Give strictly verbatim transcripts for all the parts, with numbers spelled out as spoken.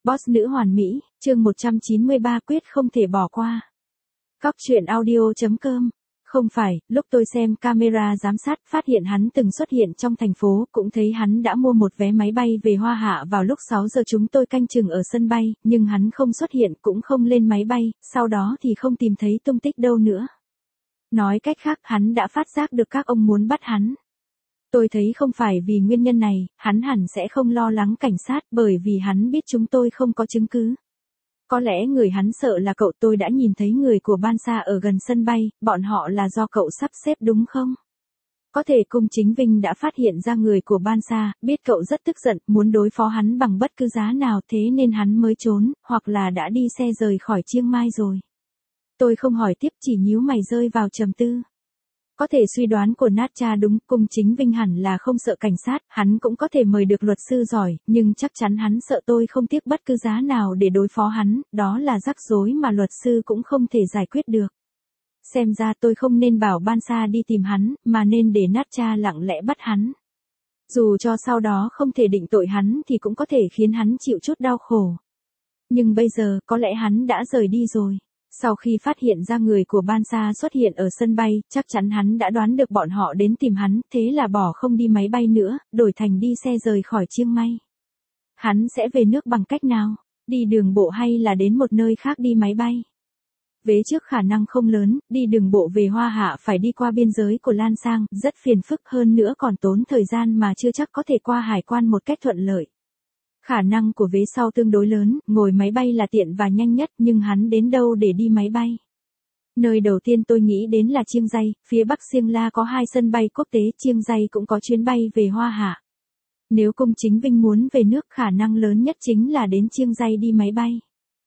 Boss nữ hoàn mỹ, chương một trăm chín mươi ba quyết không thể bỏ qua. Cóc truyện audio chấm com. Không phải, lúc tôi xem camera giám sát phát hiện hắn từng xuất hiện trong thành phố, cũng thấy hắn đã mua một vé máy bay về Hoa Hạ vào lúc sáu giờ chúng tôi canh chừng ở sân bay, nhưng hắn không xuất hiện cũng không lên máy bay, sau đó thì không tìm thấy tung tích đâu nữa. Nói cách khác hắn đã phát giác được các ông muốn bắt hắn. Tôi thấy không phải vì nguyên nhân này, hắn hẳn sẽ không lo lắng cảnh sát bởi vì hắn biết chúng tôi không có chứng cứ. Có lẽ người hắn sợ là cậu. Tôi đã nhìn thấy người của Ban Sa ở gần sân bay, bọn họ là do cậu sắp xếp đúng không? Có thể Cung Chính Vinh đã phát hiện ra người của Ban Sa, biết cậu rất tức giận, muốn đối phó hắn bằng bất cứ giá nào thế nên hắn mới trốn, hoặc là đã đi xe rời khỏi Chiang Mai rồi. Tôi không hỏi tiếp chỉ nhíu mày rơi vào trầm tư. Có thể suy đoán của Natcha đúng, Cung Chính Vinh hẳn là không sợ cảnh sát, hắn cũng có thể mời được luật sư giỏi, nhưng chắc chắn hắn sợ tôi không tiếc bất cứ giá nào để đối phó hắn, đó là rắc rối mà luật sư cũng không thể giải quyết được. Xem ra tôi không nên bảo Ban Sa đi tìm hắn, mà nên để Natcha lặng lẽ bắt hắn. Dù cho sau đó không thể định tội hắn thì cũng có thể khiến hắn chịu chút đau khổ. Nhưng bây giờ, có lẽ hắn đã rời đi rồi. Sau khi phát hiện ra người của Ban Sa xuất hiện ở sân bay, chắc chắn hắn đã đoán được bọn họ đến tìm hắn, thế là bỏ không đi máy bay nữa, đổi thành đi xe rời khỏi Chiang Mai. Hắn sẽ về nước bằng cách nào? Đi đường bộ hay là đến một nơi khác đi máy bay? Vế trước khả năng không lớn, đi đường bộ về Hoa Hạ phải đi qua biên giới của Lan Sang, rất phiền phức hơn nữa còn tốn thời gian mà chưa chắc có thể qua hải quan một cách thuận lợi. Khả năng của vế sau tương đối lớn, ngồi máy bay là tiện và nhanh nhất nhưng hắn đến đâu để đi máy bay? Nơi đầu tiên tôi nghĩ đến là Chiang Rai, phía Bắc Siêng La có hai sân bay quốc tế, Chiang Rai cũng có chuyến bay về Hoa Hạ. Nếu Cung Chính Vinh muốn về nước khả năng lớn nhất chính là đến Chiang Rai đi máy bay.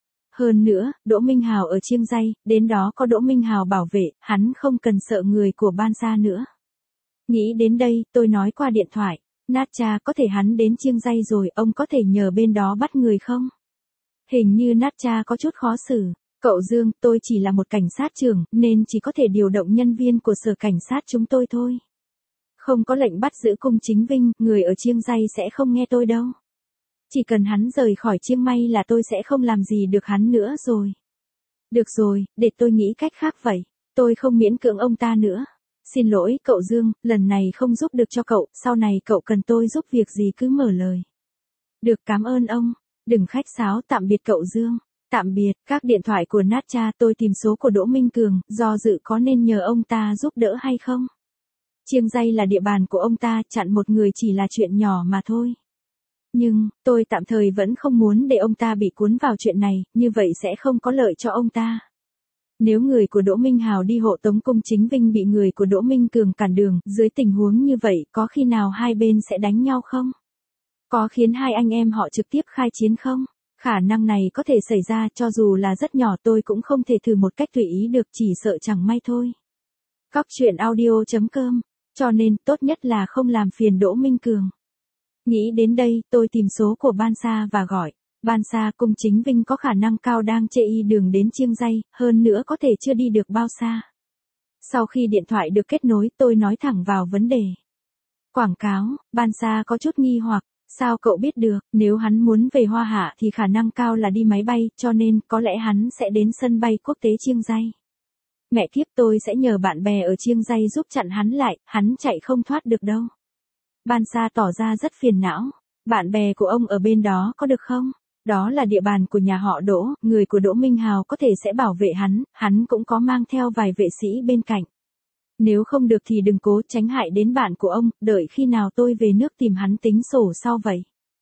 Hơn nữa, Đỗ Minh Hào ở Chiang Rai, đến đó có Đỗ Minh Hào bảo vệ, hắn không cần sợ người của Ban Sa nữa. Nghĩ đến đây, tôi nói qua điện thoại. Natcha, có thể hắn đến Chiang Rai rồi, ông có thể nhờ bên đó bắt người không? Hình như Natcha có chút khó xử. Cậu Dương, tôi chỉ là một cảnh sát trưởng, nên chỉ có thể điều động nhân viên của sở cảnh sát chúng tôi thôi. Không có lệnh bắt giữ Cung Chính Vinh, người ở Chiang Rai sẽ không nghe tôi đâu. Chỉ cần hắn rời khỏi Chiang Mai là tôi sẽ không làm gì được hắn nữa rồi. Được rồi, để tôi nghĩ cách khác vậy. Tôi không miễn cưỡng ông ta nữa. Xin lỗi, cậu Dương, lần này không giúp được cho cậu, sau này cậu cần tôi giúp việc gì cứ mở lời. Được, cảm ơn ông. Đừng khách sáo, tạm biệt cậu Dương. Tạm biệt, các điện thoại của Natcha. Tôi tìm số của Đỗ Minh Cường, do dự có nên nhờ ông ta giúp đỡ hay không. Chiang Rai là địa bàn của ông ta, chặn một người chỉ là chuyện nhỏ mà thôi. Nhưng, tôi tạm thời vẫn không muốn để ông ta bị cuốn vào chuyện này, như vậy sẽ không có lợi cho ông ta. Nếu người của Đỗ Minh Hào đi hộ tống Cung Chính Vinh bị người của Đỗ Minh Cường cản đường, dưới tình huống như vậy có khi nào hai bên sẽ đánh nhau không? Có khiến hai anh em họ trực tiếp khai chiến không? Khả năng này có thể xảy ra, cho dù là rất nhỏ tôi cũng không thể thử một cách tùy ý được, chỉ sợ chẳng may thôi. Cóc truyện audio chấm com. Cho nên, tốt nhất là không làm phiền Đỗ Minh Cường. Nghĩ đến đây, tôi tìm số của Ban Sa và gọi. Ban Sa, Cung Chính Vinh có khả năng cao đang chê y đường đến Chiang Rai, hơn nữa có thể chưa đi được bao xa. Sau khi điện thoại được kết nối, tôi nói thẳng vào vấn đề. Quảng cáo, Ban Sa có chút nghi hoặc, sao cậu biết được, nếu hắn muốn về Hoa Hạ thì khả năng cao là đi máy bay, cho nên có lẽ hắn sẽ đến sân bay quốc tế Chiang Rai. Mẹ kiếp, tôi sẽ nhờ bạn bè ở Chiang Rai giúp chặn hắn lại, hắn chạy không thoát được đâu. Ban Sa tỏ ra rất phiền não. Bạn bè của ông ở bên đó có được không? Đó là địa bàn của nhà họ Đỗ, người của Đỗ Minh Hào có thể sẽ bảo vệ hắn, hắn cũng có mang theo vài vệ sĩ bên cạnh. Nếu không được thì đừng cố tránh hại đến bạn của ông, đợi khi nào tôi về nước tìm hắn tính sổ sau vậy.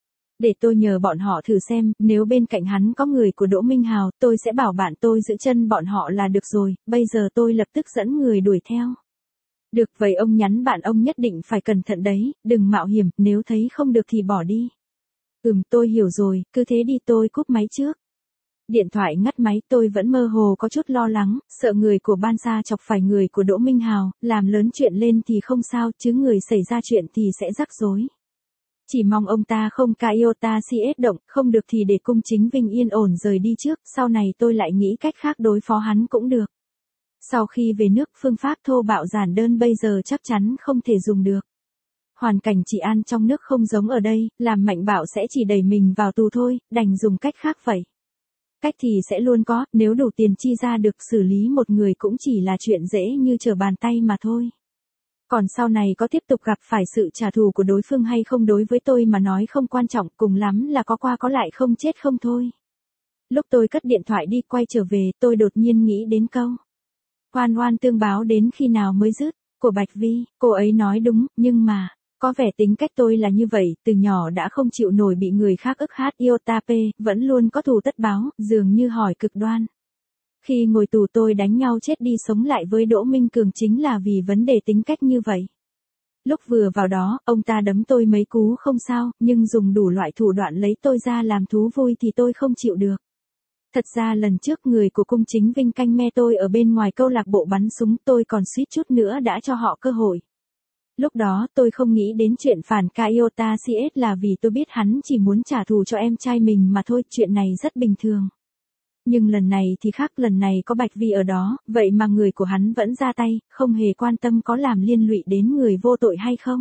Để tôi nhờ bọn họ thử xem, nếu bên cạnh hắn có người của Đỗ Minh Hào, tôi sẽ bảo bạn tôi giữ chân bọn họ là được rồi, bây giờ tôi lập tức dẫn người đuổi theo. Được, vậy ông nhắn bạn ông nhất định phải cẩn thận đấy, đừng mạo hiểm, nếu thấy không được thì bỏ đi. Ừm, tôi hiểu rồi, cứ thế đi, tôi cúp máy trước. Điện thoại ngắt máy, tôi vẫn mơ hồ có chút lo lắng, sợ người của Ban Sa chọc phải người của Đỗ Minh Hào, làm lớn chuyện lên thì không sao, chứ người xảy ra chuyện thì sẽ rắc rối. Chỉ mong ông ta không ca iota si ét động, không được thì để Cung Chính Vinh yên ổn rời đi trước, sau này tôi lại nghĩ cách khác đối phó hắn cũng được. Sau khi về nước, phương pháp thô bạo giản đơn bây giờ chắc chắn không thể dùng được. Hoàn cảnh trị an trong nước không giống ở đây, làm mạnh bạo sẽ chỉ đẩy mình vào tù thôi, đành dùng cách khác vậy. Cách thì sẽ luôn có, nếu đủ tiền chi ra được xử lý một người cũng chỉ là chuyện dễ như trở bàn tay mà thôi. Còn sau này có tiếp tục gặp phải sự trả thù của đối phương hay không đối với tôi mà nói không quan trọng, cùng lắm là có qua có lại không chết không thôi. Lúc tôi cất điện thoại đi quay trở về, tôi đột nhiên nghĩ đến câu oan oan tương báo đến khi nào mới dứt, của Bạch Vi. Cô ấy nói đúng, nhưng mà, có vẻ tính cách tôi là như vậy, từ nhỏ đã không chịu nổi bị người khác ức hát Iotape, vẫn luôn có thù tất báo, dường như hỏi cực đoan. Khi ngồi tù tôi đánh nhau chết đi sống lại với Đỗ Minh Cường chính là vì vấn đề tính cách như vậy. Lúc vừa vào đó, ông ta đấm tôi mấy cú không sao, nhưng dùng đủ loại thủ đoạn lấy tôi ra làm thú vui thì tôi không chịu được. Thật ra lần trước người của cung chính Vinh canh me tôi ở bên ngoài câu lạc bộ bắn súng, tôi còn suýt chút nữa đã cho họ cơ hội. Lúc đó tôi không nghĩ đến chuyện phản ca Iota xê ét là vì tôi biết hắn chỉ muốn trả thù cho em trai mình mà thôi, chuyện này rất bình thường. Nhưng lần này thì khác, lần này có Bạch Vi ở đó, vậy mà người của hắn vẫn ra tay, không hề quan tâm có làm liên lụy đến người vô tội hay không.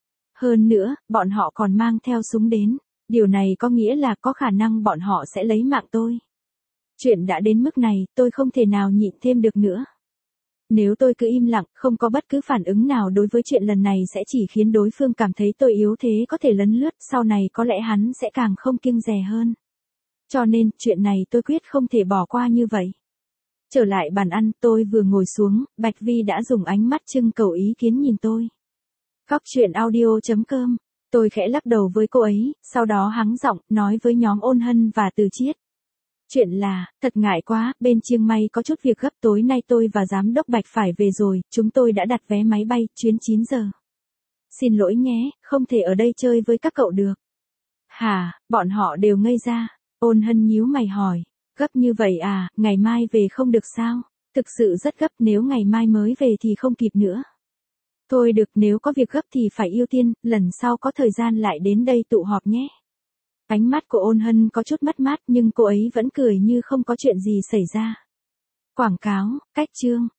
Hơn nữa, bọn họ còn mang theo súng đến, điều này có nghĩa là có khả năng bọn họ sẽ lấy mạng tôi. Chuyện đã đến mức này, tôi không thể nào nhịn thêm được nữa. Nếu tôi cứ im lặng, không có bất cứ phản ứng nào đối với chuyện lần này sẽ chỉ khiến đối phương cảm thấy tôi yếu thế có thể lấn lướt, sau này có lẽ hắn sẽ càng không kiêng dè hơn. Cho nên, chuyện này tôi quyết không thể bỏ qua như vậy. Trở lại bàn ăn, tôi vừa ngồi xuống, Bạch Vi đã dùng ánh mắt trưng cầu ý kiến nhìn tôi. Góc truyện audio chấm com, tôi khẽ lắc đầu với cô ấy, sau đó hắng giọng, nói với nhóm Ôn Hân và Từ Chiết. Chuyện là, thật ngại quá, bên Chiang Mai có chút việc gấp, tối nay tôi và giám đốc Bạch phải về rồi, chúng tôi đã đặt vé máy bay, chuyến chín giờ. Xin lỗi nhé, không thể ở đây chơi với các cậu được. Hả, bọn họ đều ngây ra. Ôn Hân nhíu mày hỏi, gấp như vậy à, ngày mai về không được sao? Thực sự rất gấp, nếu ngày mai mới về thì không kịp nữa. Thôi được, nếu có việc gấp thì phải ưu tiên, lần sau có thời gian lại đến đây tụ họp nhé. Ánh mắt của Ôn Hân có chút mất mát nhưng cô ấy vẫn cười như không có chuyện gì xảy ra. Quảng cáo, cách chương.